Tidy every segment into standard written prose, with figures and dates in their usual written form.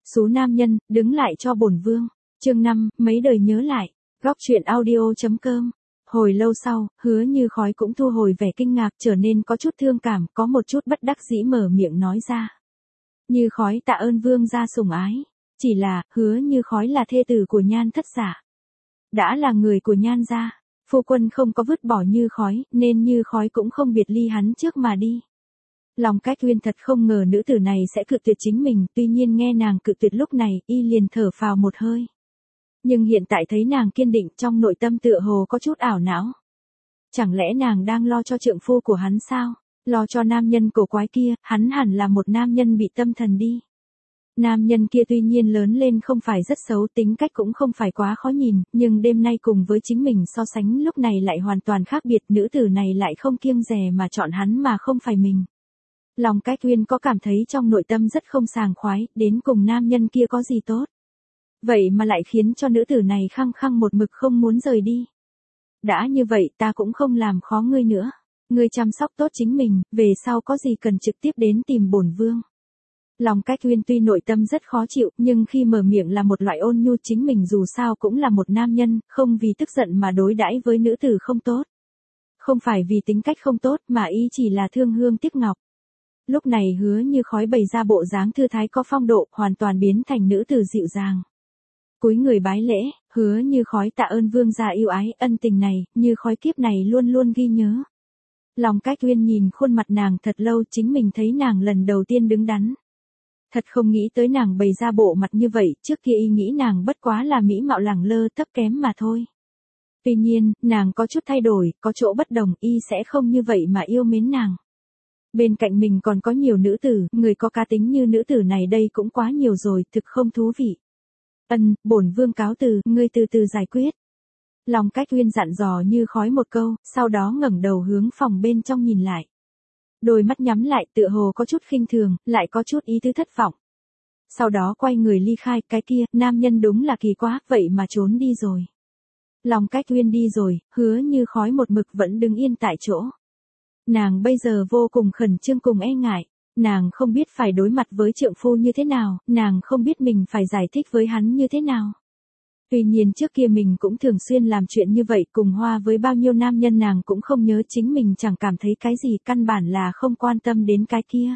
Số nam nhân, đứng lại cho bổn vương. Chương 5, mấy đời nhớ lại. Góc truyện audio.com. Hồi lâu sau, Hứa Như Khói cũng thu hồi vẻ kinh ngạc, trở nên có chút thương cảm, có một chút bất đắc dĩ mở miệng nói ra. Như Khói tạ ơn vương gia sủng ái. Chỉ là, Hứa Như Khói là thê tử của Nhan thất giả. Đã là người của Nhan gia, phu quân không có vứt bỏ Như Khói, nên Như Khói cũng không biệt ly hắn trước mà đi. Lòng Cách Uyên thật không ngờ nữ tử này sẽ cự tuyệt chính mình, tuy nhiên nghe nàng cự tuyệt lúc này, y liền thở phào một hơi. Nhưng hiện tại thấy nàng kiên định, trong nội tâm tựa hồ có chút ảo não. Chẳng lẽ nàng đang lo cho trượng phu của hắn sao? Lo cho nam nhân cổ quái kia, hắn hẳn là một nam nhân bị tâm thần đi. Nam nhân kia tuy nhiên lớn lên không phải rất xấu, tính cách cũng không phải quá khó nhìn, nhưng đêm nay cùng với chính mình so sánh lúc này lại hoàn toàn khác biệt, nữ tử này lại không kiêng dè mà chọn hắn mà không phải mình. Lòng Cách Uyên có cảm thấy trong nội tâm rất không sảng khoái, đến cùng nam nhân kia có gì tốt. Vậy mà lại khiến cho nữ tử này khăng khăng một mực không muốn rời đi. Đã như vậy ta cũng không làm khó ngươi nữa. Ngươi chăm sóc tốt chính mình, về sau có gì cần trực tiếp đến tìm bổn vương. Lòng Cách Uyên tuy nội tâm rất khó chịu, nhưng khi mở miệng là một loại ôn nhu, chính mình dù sao cũng là một nam nhân, không vì tức giận mà đối đãi với nữ tử không tốt. Không phải vì tính cách không tốt mà y chỉ là thương hương tiếc ngọc. Lúc này Hứa Như Khói bày ra bộ dáng thư thái có phong độ, hoàn toàn biến thành nữ tử dịu dàng. Cúi người bái lễ, Hứa Như Khói tạ ơn vương gia yêu ái, ân tình này, Như Khói kiếp này luôn luôn ghi nhớ. Lòng Cách Uyên nhìn khuôn mặt nàng thật lâu, chính mình thấy nàng lần đầu tiên đứng đắn. Thật không nghĩ tới nàng bày ra bộ mặt như vậy, trước kia y nghĩ nàng bất quá là mỹ mạo lẳng lơ thấp kém mà thôi. Tuy nhiên, nàng có chút thay đổi, có chỗ bất đồng, y sẽ không như vậy mà yêu mến nàng. Bên cạnh mình còn có nhiều nữ tử, người có cá tính như nữ tử này đây cũng quá nhiều rồi, thực không thú vị. Bổn vương cáo từ, ngươi từ từ giải quyết. Lòng Cách Uyên dặn dò Như Khói một câu, sau đó ngẩng đầu hướng phòng bên trong nhìn lại. Đôi mắt nhắm lại, tựa hồ có chút khinh thường, lại có chút ý tứ thất vọng. Sau đó quay người ly khai, cái kia, nam nhân đúng là kỳ quá, vậy mà trốn đi rồi. Lòng Cách Uyên đi rồi, Hứa Như Khói một mực vẫn đứng yên tại chỗ. Nàng bây giờ vô cùng khẩn trương cùng e ngại, nàng không biết phải đối mặt với trượng phu như thế nào, nàng không biết mình phải giải thích với hắn như thế nào. Tuy nhiên trước kia mình cũng thường xuyên làm chuyện như vậy, cùng hoa với bao nhiêu nam nhân nàng cũng không nhớ, chính mình chẳng cảm thấy cái gì, căn bản là không quan tâm đến cái kia.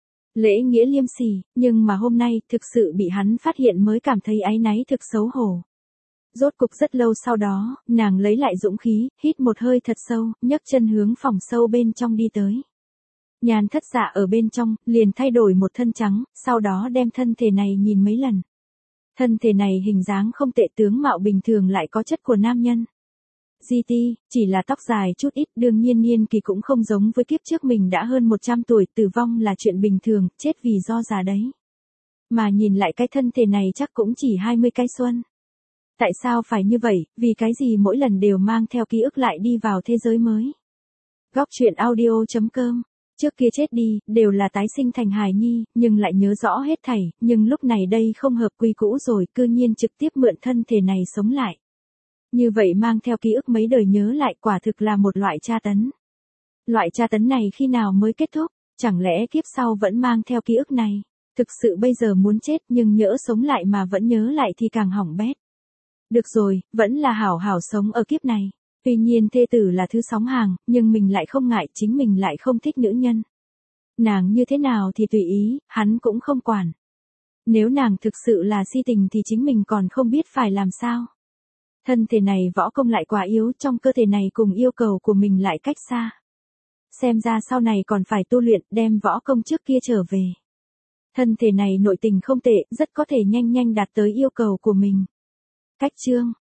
Lễ nghĩa liêm sỉ, nhưng mà hôm nay thực sự bị hắn phát hiện mới cảm thấy áy náy thực xấu hổ. Rốt cục rất lâu sau đó, nàng lấy lại dũng khí, hít một hơi thật sâu, nhấc chân hướng phòng sâu bên trong đi tới. Nhan thất dạ ở bên trong, liền thay đổi một thân trắng, sau đó đem thân thể này nhìn mấy lần. Thân thể này hình dáng không tệ, tướng mạo bình thường lại có chất của nam nhân. GT, chỉ là tóc dài chút ít, đương nhiên niên kỳ cũng không giống với kiếp trước, mình đã hơn 100 tuổi, tử vong là chuyện bình thường, chết vì do già đấy. Mà nhìn lại cái thân thể này chắc cũng chỉ 20 cái xuân. Tại sao phải như vậy, vì cái gì mỗi lần đều mang theo ký ức lại đi vào thế giới mới. Góc truyện audio.com. Trước kia chết đi, đều là tái sinh thành hài nhi, nhưng lại nhớ rõ hết thảy, nhưng lúc này đây không hợp quy cũ rồi, cư nhiên trực tiếp mượn thân thể này sống lại. Như vậy mang theo ký ức mấy đời nhớ lại, quả thực là một loại tra tấn. Loại tra tấn này khi nào mới kết thúc, chẳng lẽ kiếp sau vẫn mang theo ký ức này. Thực sự bây giờ muốn chết nhưng nhỡ sống lại mà vẫn nhớ lại thì càng hỏng bét. Được rồi, vẫn là hảo hảo sống ở kiếp này. Tuy nhiên thê tử là thứ sóng hàng, nhưng mình lại không ngại, chính mình lại không thích nữ nhân. Nàng như thế nào thì tùy ý, hắn cũng không quản. Nếu nàng thực sự là si tình thì chính mình còn không biết phải làm sao. Thân thể này võ công lại quá yếu, trong cơ thể này cùng yêu cầu của mình lại cách xa. Xem ra sau này còn phải tu luyện, đem võ công trước kia trở về. Thân thể này nội tình không tệ, rất có thể nhanh nhanh đạt tới yêu cầu của mình. Cách chương